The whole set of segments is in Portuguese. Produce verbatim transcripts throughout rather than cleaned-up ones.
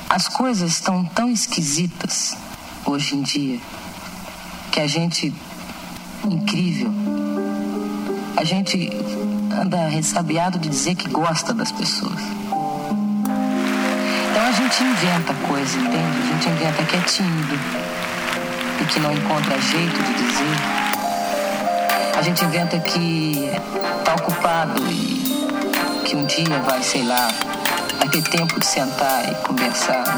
As coisas estão tão esquisitas hoje em dia que a gente, incrível, a gente anda ressabiado de dizer que gosta das pessoas. Então a gente inventa coisa, entende? A gente inventa que é tímido e que não encontra jeito de dizer. A gente inventa que tá ocupado e que um dia vai, sei lá, vai ter tempo de sentar e conversar.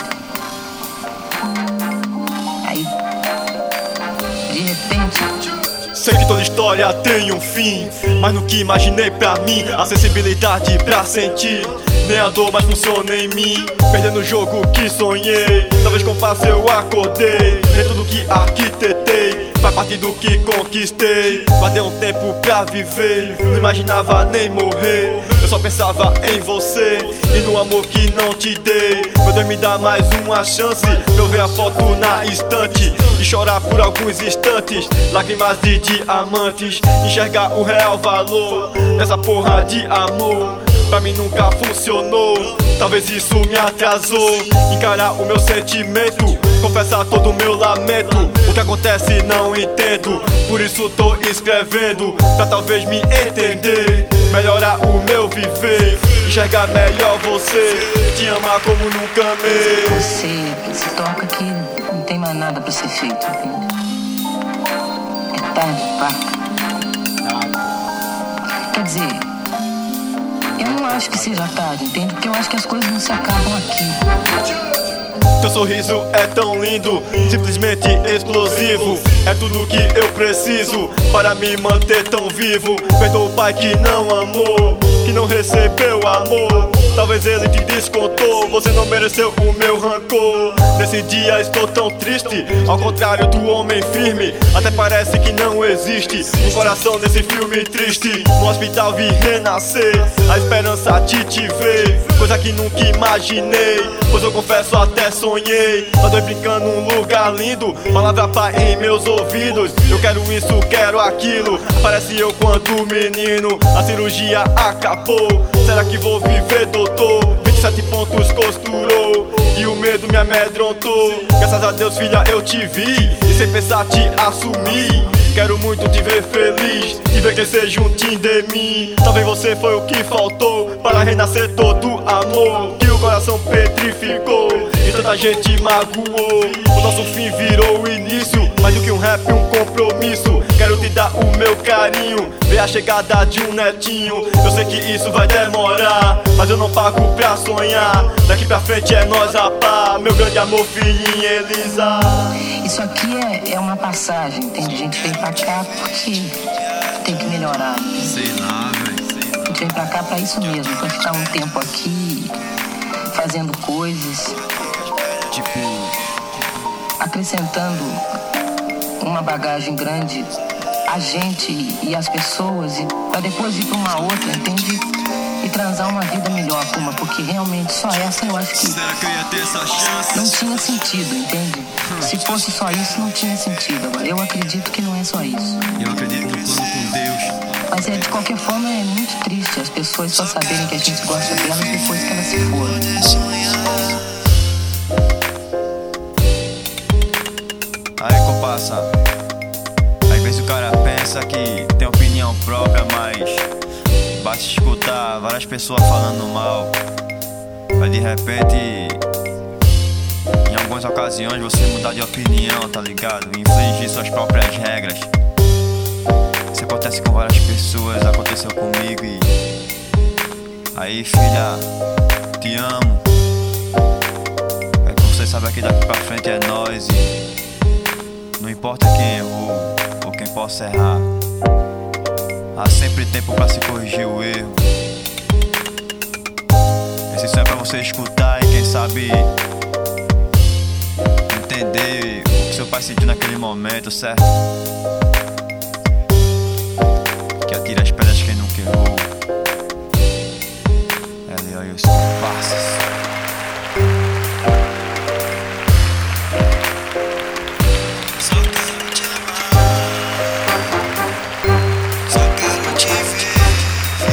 Aí, de repente... Sei que toda história tem um fim, mas no que imaginei pra mim, a sensibilidade pra sentir, nem a dor mais funciona em mim. Perdendo o jogo que sonhei, talvez com fácil eu acordei. Nem tudo que arquitetei faz parte do que conquistei. Guardei um tempo pra viver, não imaginava nem morrer. Eu só pensava em você e no amor que não te dei. Meu Deus, me dá mais uma chance pra eu ver a foto na estante e chorar por alguns instantes, lágrimas de diamantes, enxergar o real valor nessa porra de amor. Pra mim nunca funcionou, talvez isso me atrasou. Encarar o meu sentimento, confessar todo o meu lamento. O que acontece não entendo, por isso tô escrevendo, pra talvez me entender, melhorar o meu viver, enxergar melhor você, te amar como nunca amei. Você se toca que não tem mais nada pra ser feito, entende? É tarde, pá. Quer dizer, eu não acho que seja tarde, entende? Porque eu acho que as coisas não se acabam aqui. Teu sorriso é tão lindo, simplesmente explosivo. É tudo que eu preciso para me manter tão vivo. Perdoa o pai que não amou, que não recebeu amor. Talvez ele te descontou, você não mereceu o meu rancor. Nesse dia estou tão triste, ao contrário do homem firme. Até parece que não existe um coração nesse filme triste. No hospital vi renascer, a esperança de te ver, coisa que nunca imaginei, pois eu confesso até sonhei. Nós dois brincando num lugar lindo, palavra pá em meus ouvidos. Eu quero isso, quero aquilo, parece eu quando menino. A cirurgia acabou, será que vou viver, doutor? vinte e sete pontos costurou e o medo me amedrontou. Graças a Deus, filha, eu te vi e sem pensar te assumi. Quero muito te ver feliz, te ver crescer juntinho de mim. Talvez você foi o que faltou para renascer todo amor que o coração petrificou e tanta gente magoou. O nosso fim virou o início, mais do que um rap, um compromisso. Quero te dar o meu carinho, ver a chegada de um netinho. Eu sei que isso vai demorar, mas eu não pago pra sonhar. Daqui pra frente é nós a pá, meu grande amor, filhinha Elisa. Isso aqui é, é uma passagem, entende? A gente veio pra cá porque tem que melhorar. Sei lá, velho. A gente veio pra cá pra isso mesmo, pra ficar um tempo aqui, fazendo coisas, Tipo, acrescentando uma bagagem grande a gente e as pessoas, e pra depois ir pra uma outra, entende? E transar uma vida melhor, Puma, porque realmente só essa eu acho que será que eu ia ter essa chance? não tinha sentido, entende? Se fosse só isso, não tinha sentido. Agora, eu acredito que não é só isso. Eu acredito no plano com Deus. Mas é, de qualquer forma, é muito triste as pessoas só saberem que a gente gosta delas depois que elas se foram. Aí, compassa. Às vezes o cara pensa que tem opinião própria, mas basta escutar várias pessoas falando mal, mas de repente, em algumas ocasiões, você mudar de opinião, tá ligado? Infringir suas próprias regras. Isso acontece com várias pessoas, aconteceu comigo e... Aí, filha, te amo. É que você sabe que daqui pra frente é nós e... Não importa quem errou ou quem possa errar, há sempre tempo pra se corrigir o erro. Esse som é pra você escutar e quem sabe entender o que seu pai sentiu naquele momento, certo? Que atira as pedras quem nunca errou. Ela e os comparsas.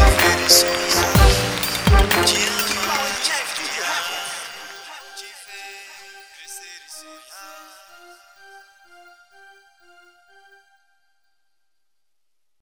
Te amar, te ver. sonhar.